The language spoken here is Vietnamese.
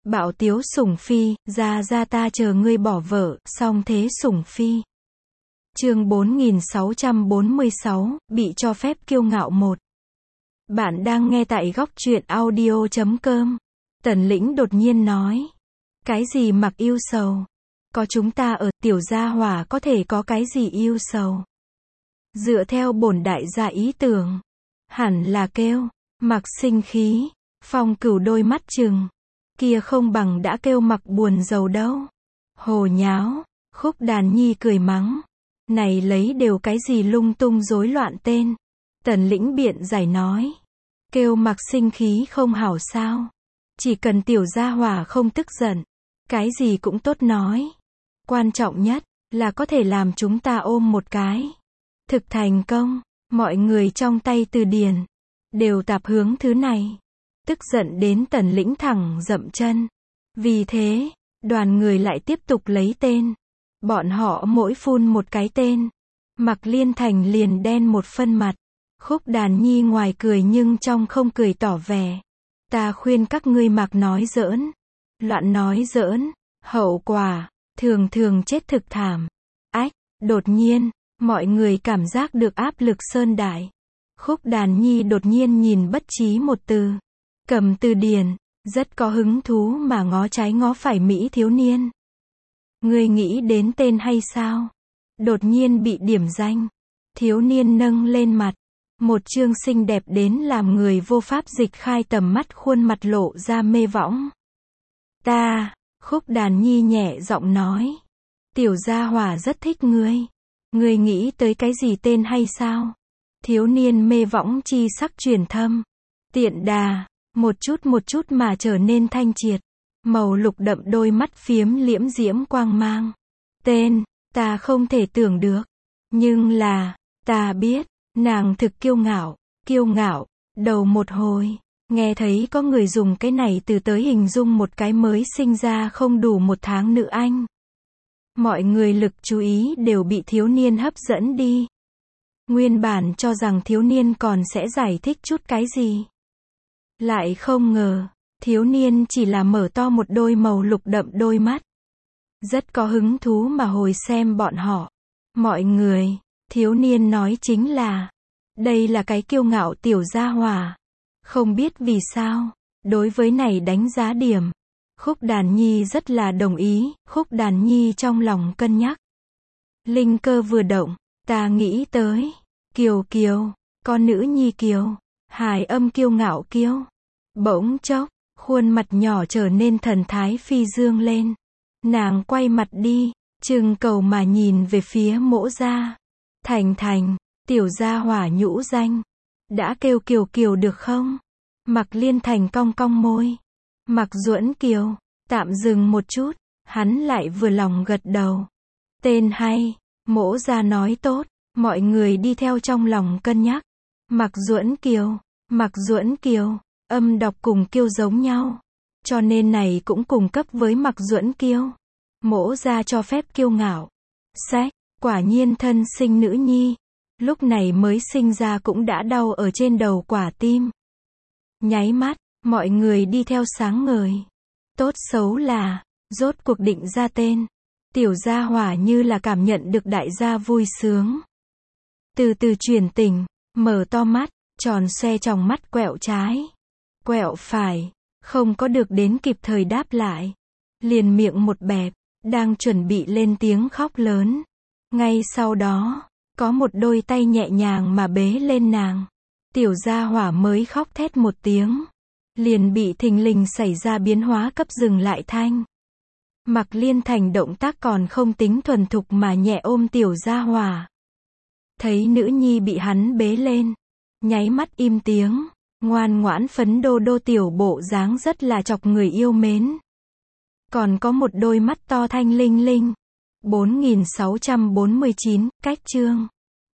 Bạo tiếu sủng phi, ra ta chờ ngươi bỏ vợ, song thế sủng phi. Chương 4646, bị cho phép kiêu ngạo 1. Bạn đang nghe tại góc truyện audio.com. Tần Lĩnh đột nhiên nói. Cái gì mặc yêu sầu? Có chúng ta ở, tiểu gia hỏa có thể có cái gì yêu sầu? Dựa theo bổn đại gia ý tưởng, hẳn là kêu, mặc sinh khí, Phong Cửu đôi mắt trừng. Kia không bằng đã kêu mặc buồn rầu đâu. Hồ nháo, Khúc Đàn Nhi cười mắng. Này lấy đều cái gì lung tung rối loạn tên. Tần Lĩnh biện giải nói. Kêu mặc sinh khí không hảo sao. Chỉ cần tiểu gia hỏa không tức giận. Cái gì cũng tốt nói. Quan trọng nhất, là có thể làm chúng ta ôm một cái. Thực thành công, mọi người trong tay từ điển. Đều tạp hướng thứ này. Tức giận đến Tần Lĩnh thẳng dậm chân. Vì thế, đoàn người lại tiếp tục lấy tên. Bọn họ mỗi phun một cái tên. Mặc Liên Thành liền đen một phân mặt. Khúc Đàn Nhi ngoài cười nhưng trong không cười tỏ vẻ. Ta khuyên các ngươi mặc nói giỡn. Loạn nói giỡn. Hậu quả, thường thường chết thực thảm. Ách, đột nhiên, mọi người cảm giác được áp lực sơn đại. Khúc Đàn Nhi đột nhiên nhìn bất trí một từ. Cầm từ điển, rất có hứng thú mà ngó trái ngó phải Mỹ thiếu niên. Ngươi nghĩ đến tên hay sao? Đột nhiên bị điểm danh. Thiếu niên nâng lên mặt. Một trương xinh đẹp đến làm người vô pháp dịch khai tầm mắt khuôn mặt lộ ra mê võng. Ta, Khúc Đàn Nhi nhẹ giọng nói. Tiểu gia hỏa rất thích ngươi. Ngươi nghĩ tới cái gì tên hay sao? Thiếu niên mê võng chi sắc truyền thâm. Tiện đà, một chút mà trở nên thanh triệt. Màu lục đậm đôi mắt phiếm liễm diễm quang mang. Tên, ta không thể tưởng được. Nhưng là, ta biết, nàng thực kiêu ngạo, đầu một hồi. Nghe thấy có người dùng cái này từ tới hình dung một cái mới sinh ra không đủ một tháng nữ anh. Mọi người lực chú ý đều bị thiếu niên hấp dẫn đi. Nguyên bản cho rằng thiếu niên còn sẽ giải thích chút cái gì. Lại không ngờ, thiếu niên chỉ là mở to một đôi màu lục đậm đôi mắt. Rất có hứng thú mà hồi xem bọn họ. Mọi người, thiếu niên nói chính là, đây là cái kiêu ngạo tiểu gia hỏa. Không biết vì sao, đối với này đánh giá điểm. Khúc Đàn Nhi rất là đồng ý, Khúc Đàn Nhi trong lòng cân nhắc. Linh cơ vừa động, ta nghĩ tới, Kiều, con nữ nhi Kiều, hài âm kiêu ngạo kiêu. Bỗng chốc, khuôn mặt nhỏ trở nên thần thái phi dương lên. Nàng quay mặt đi, trừng cầu mà nhìn về phía Mỗ gia. Thành, tiểu gia hỏa nhũ danh. Đã kêu Kiều được không? Mặc Liên Thành cong cong môi. Mặc Duẫn Kiều, tạm dừng một chút, hắn lại vừa lòng gật đầu. Tên hay, Mỗ gia nói tốt, mọi người đi theo trong lòng cân nhắc. Mặc Duẫn Kiều, âm đọc cùng Kiêu giống nhau. Cho nên này cũng cùng cấp với Mặc Duẫn Kiêu. Mỗ gia cho phép kiêu ngạo. Sách, quả nhiên thân sinh nữ nhi. Lúc này mới sinh ra cũng đã đau ở trên đầu quả tim. Nháy mắt, mọi người đi theo sáng ngời. Tốt xấu là, rốt cuộc định ra tên. Tiểu gia hỏa như là cảm nhận được đại gia vui sướng. Từ từ chuyển tỉnh, mở to mắt, tròn xoe tròng mắt quẹo trái, quẹo phải, không có được đến kịp thời đáp lại. Liền miệng một bẹp, đang chuẩn bị lên tiếng khóc lớn. Ngay sau đó, có một đôi tay nhẹ nhàng mà bế lên nàng. Tiểu gia hỏa mới khóc thét một tiếng. Liền bị thình lình xảy ra biến hóa cấp dừng lại thanh. Mặc Liên Thành động tác còn không tính thuần thục mà nhẹ ôm tiểu gia hỏa. Thấy nữ nhi bị hắn bế lên. Nháy mắt im tiếng. Ngoan ngoãn phấn đô tiểu bộ dáng rất là chọc người yêu mến. Còn có một đôi mắt to thanh linh linh. 4649, cách chương.